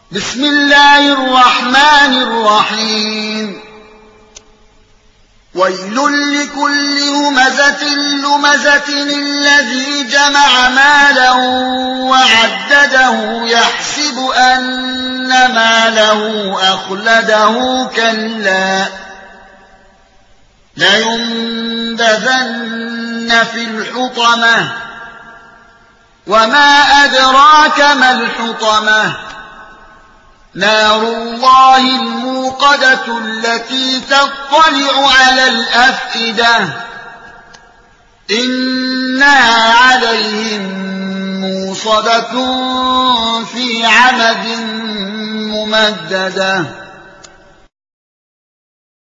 بسم الله الرحمن الرحيم ويل لكل همزة لمزة الذي جمع مالا وعدده يحسب أن ماله أخلده كلا لينبذن في الحطمة وما أدراك ما الحطمة نار الله الموقدة التي تطلع على الأفئدة إنها عليهم موصدة في عمد ممددة.